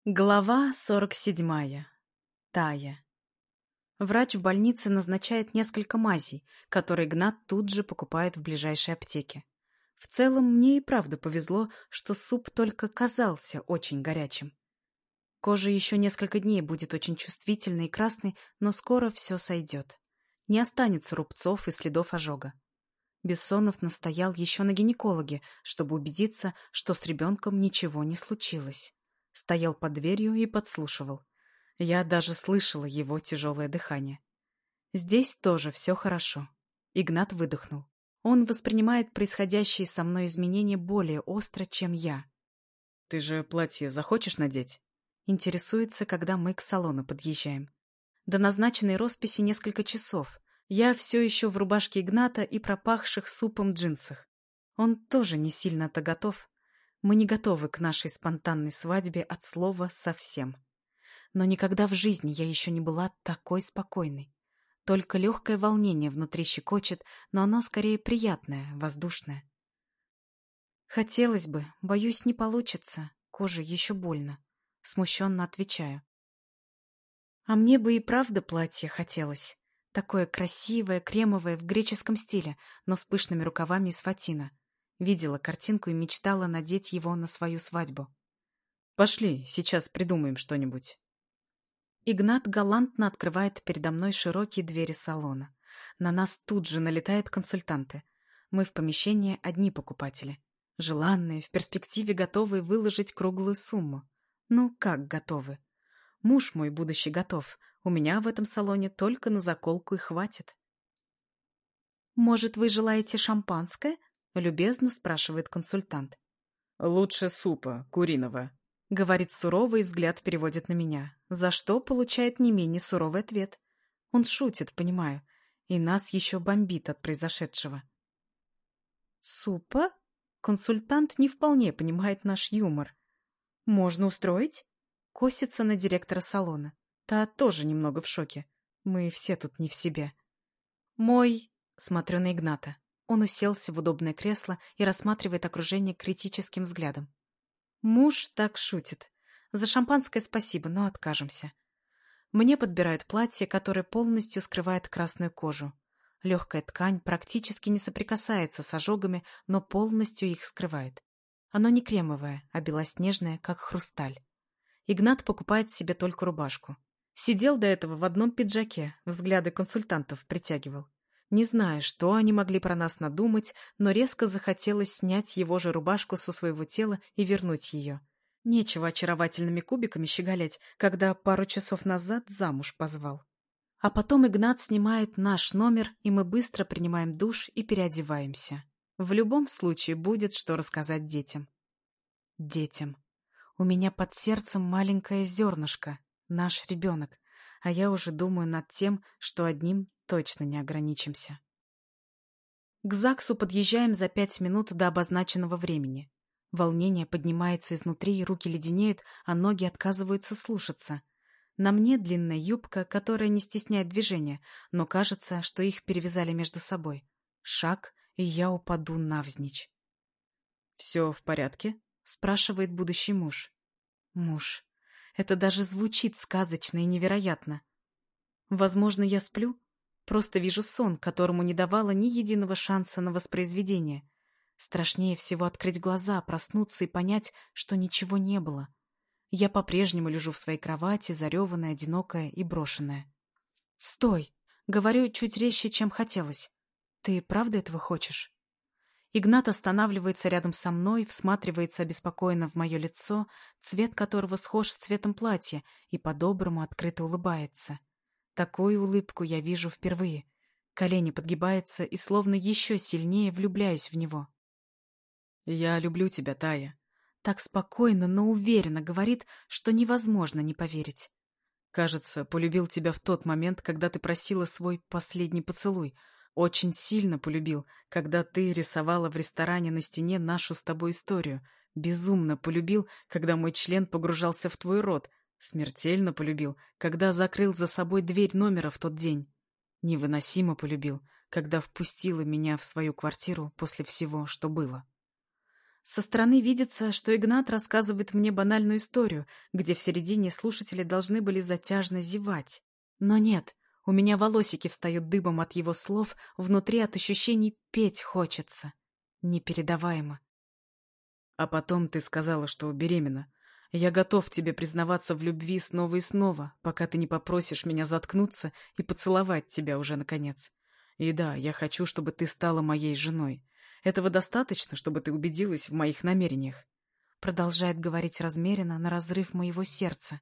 Глава 47. Тая. Врач в больнице назначает несколько мазей, которые Игнат тут же покупает в ближайшей аптеке. В целом, мне и правда повезло, что суп только казался очень горячим. Кожа еще несколько дней будет очень чувствительной и красной, но скоро все сойдет. Не останется рубцов и следов ожога. Бессонов настоял еще на гинекологе, чтобы убедиться, что с ребенком ничего не случилось. Стоял под дверью и подслушивал. Я даже слышала его тяжелое дыхание. Здесь тоже все хорошо. Игнат выдохнул. Он воспринимает происходящие со мной изменения более остро, чем я. «Ты же платье захочешь надеть?» Интересуется, когда мы к салону подъезжаем. До назначенной росписи несколько часов. Я все еще в рубашке Игната и пропахших супом джинсах. Он тоже не сильно-то готов. Мы не готовы к нашей спонтанной свадьбе от слова совсем. Но никогда в жизни я еще не была такой спокойной. Только легкое волнение внутри щекочет, но оно скорее приятное, воздушное. Хотелось бы, боюсь, не получится. Коже еще больно. Смущенно отвечаю. А мне бы и правда платье хотелось. Такое красивое, кремовое, в греческом стиле, но с пышными рукавами из фатина. Видела картинку и мечтала надеть его на свою свадьбу. «Пошли, сейчас придумаем что-нибудь». Игнат галантно открывает передо мной широкие двери салона. На нас тут же налетают консультанты. Мы в помещении одни покупатели. Желанные, в перспективе готовые выложить круглую сумму. Ну, как готовы? Муж мой будущий готов. У меня в этом салоне только на заколку и хватит. «Может, вы желаете шампанское?» — любезно спрашивает консультант. «Лучше супа, куриного», — говорит сурово и взгляд переводит на меня, за что получает не менее суровый ответ. Он шутит, понимаю, и нас еще бомбит от произошедшего. «Супа?» Консультант не вполне понимает наш юмор. «Можно устроить?» Косится на директора салона. Та тоже немного в шоке. Мы все тут не в себе. «Мой...» Смотрю на Игната. Он уселся в удобное кресло и рассматривает окружение критическим взглядом. Муж так шутит. За шампанское спасибо, но откажемся. Мне подбирают платье, которое полностью скрывает красную кожу. Легкая ткань практически не соприкасается с ожогами, но полностью их скрывает. Оно не кремовое, а белоснежное, как хрусталь. Игнат покупает себе только рубашку. Сидел до этого в одном пиджаке, взгляды консультантов притягивал. Не знаю, что они могли про нас надумать, но резко захотелось снять его же рубашку со своего тела и вернуть ее. Нечего очаровательными кубиками щеголять, когда пару часов назад замуж позвал. А потом Игнат снимает наш номер, и мы быстро принимаем душ и переодеваемся. В любом случае будет что рассказать детям. Детям. У меня под сердцем маленькое зернышко, наш ребенок, а я уже думаю над тем, что одним точно не ограничимся. К ЗАГСу подъезжаем за 5 минут до обозначенного времени. Волнение поднимается изнутри, руки леденеют, а ноги отказываются слушаться. На мне длинная юбка, которая не стесняет движения, но кажется, что их перевязали между собой. Шаг, и я упаду навзничь. «Все в порядке?» — спрашивает будущий муж. Муж. Это даже звучит сказочно и невероятно. Возможно, я сплю? Просто вижу сон, которому не давала ни единого шанса на воспроизведение. Страшнее всего открыть глаза, проснуться и понять, что ничего не было. Я по-прежнему лежу в своей кровати, зареванная, одинокая и брошенная. «Стой!» — говорю чуть резче, чем хотелось. «Ты правда этого хочешь?» Игнат останавливается рядом со мной, всматривается обеспокоенно в мое лицо, цвет которого схож с цветом платья, и по-доброму открыто улыбается. Такую улыбку я вижу впервые. Колени подгибаются и словно еще сильнее влюбляюсь в него. «Я люблю тебя, Тая». Так спокойно, но уверенно говорит, что невозможно не поверить. «Кажется, полюбил тебя в тот момент, когда ты просила свой последний поцелуй. Очень сильно полюбил, когда ты рисовала в ресторане на стене нашу с тобой историю. Безумно полюбил, когда мой член погружался в твой рот. Смертельно полюбил, когда закрыл за собой дверь номера в тот день. Невыносимо полюбил, когда впустила меня в свою квартиру после всего, что было». Со стороны видится, что Игнат рассказывает мне банальную историю, где в середине слушатели должны были затяжно зевать. Но нет, у меня волосики встают дыбом от его слов, внутри от ощущений петь хочется. Непередаваемо. А потом ты сказала, что беременна. Я готов тебе признаваться в любви снова и снова, пока ты не попросишь меня заткнуться и поцеловать тебя уже наконец. И да, я хочу, чтобы ты стала моей женой. Этого достаточно, чтобы ты убедилась в моих намерениях. Продолжает говорить размеренно, на разрыв моего сердца.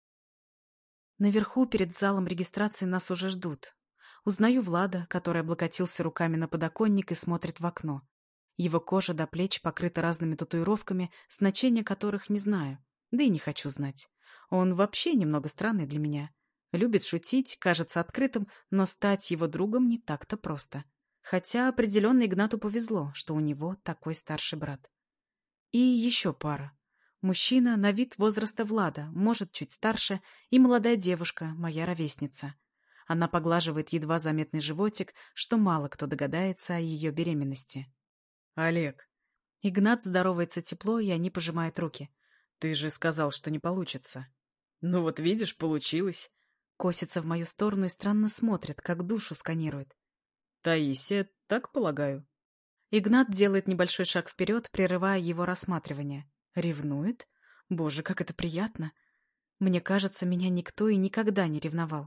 Наверху, перед залом регистрации, нас уже ждут. Узнаю Влада, который облокотился руками на подоконник и смотрит в окно. Его кожа до плеч покрыта разными татуировками, значения которых не знаю, да и не хочу знать. Он вообще немного странный для меня. Любит шутить, кажется открытым, но стать его другом не так-то просто. Хотя определенно Игнату повезло, что у него такой старший брат. И еще пара. Мужчина на вид возраста Влада, может, чуть старше, и молодая девушка, моя ровесница. Она поглаживает едва заметный животик, что мало кто догадается о ее беременности. Олег. Игнат здоровается тепло, и они пожимают руки. Ты же сказал, что не получится. Ну вот видишь, получилось. Косится в мою сторону и странно смотрит, как душу сканирует. Таисия, так полагаю. Игнат делает небольшой шаг вперед, прерывая его рассматривание. Ревнует? Боже, как это приятно. Мне кажется, меня никто и никогда не ревновал.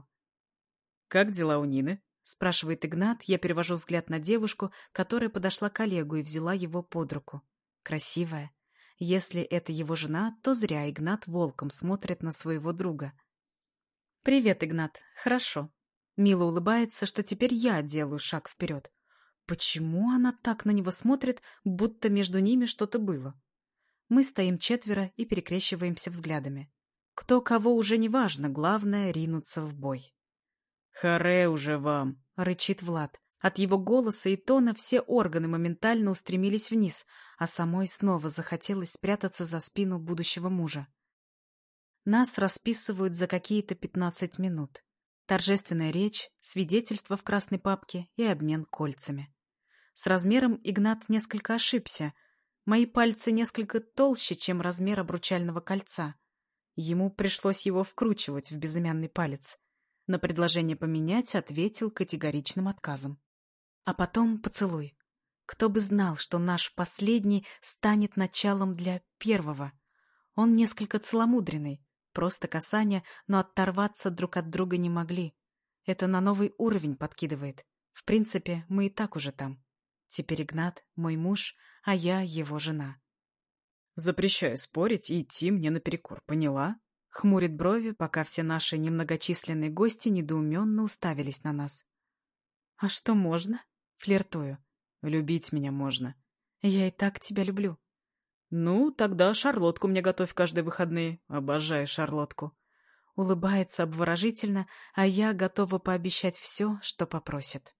Как дела у Нины? Спрашивает Игнат, я перевожу взгляд на девушку, которая подошла к Олегу и взяла его под руку. Красивая. Если это его жена, то зря Игнат волком смотрит на своего друга. «Привет, Игнат. Хорошо». Мила улыбается, что теперь я делаю шаг вперед. Почему она так на него смотрит, будто между ними что-то было? Мы стоим четверо и перекрещиваемся взглядами. Кто кого уже не важно, главное — ринуться в бой. «Харе уже вам!» — рычит Влад. От его голоса и тона все органы моментально устремились вниз, а самой снова захотелось спрятаться за спину будущего мужа. Нас расписывают за какие-то 15 минут. Торжественная речь, свидетельство в красной папке и обмен кольцами. С размером Игнат несколько ошибся. Мои пальцы несколько толще, чем размер обручального кольца. Ему пришлось его вкручивать в безымянный палец. На предложение поменять ответил категоричным отказом. А потом поцелуй. Кто бы знал, что наш последний станет началом для первого. Он несколько целомудренный, просто касание, но оторваться друг от друга не могли. Это на новый уровень подкидывает. В принципе, мы и так уже там. Теперь Игнат мой муж, а я его жена. Запрещаю спорить и идти мне наперекор, поняла? Хмурит брови, пока все наши немногочисленные гости недоуменно уставились на нас. А что можно? Флиртую. Любить меня можно. Я и так тебя люблю. Ну, тогда шарлотку мне готовь каждые выходные. Обожаю шарлотку. Улыбается обворожительно, а я готова пообещать все, что попросит.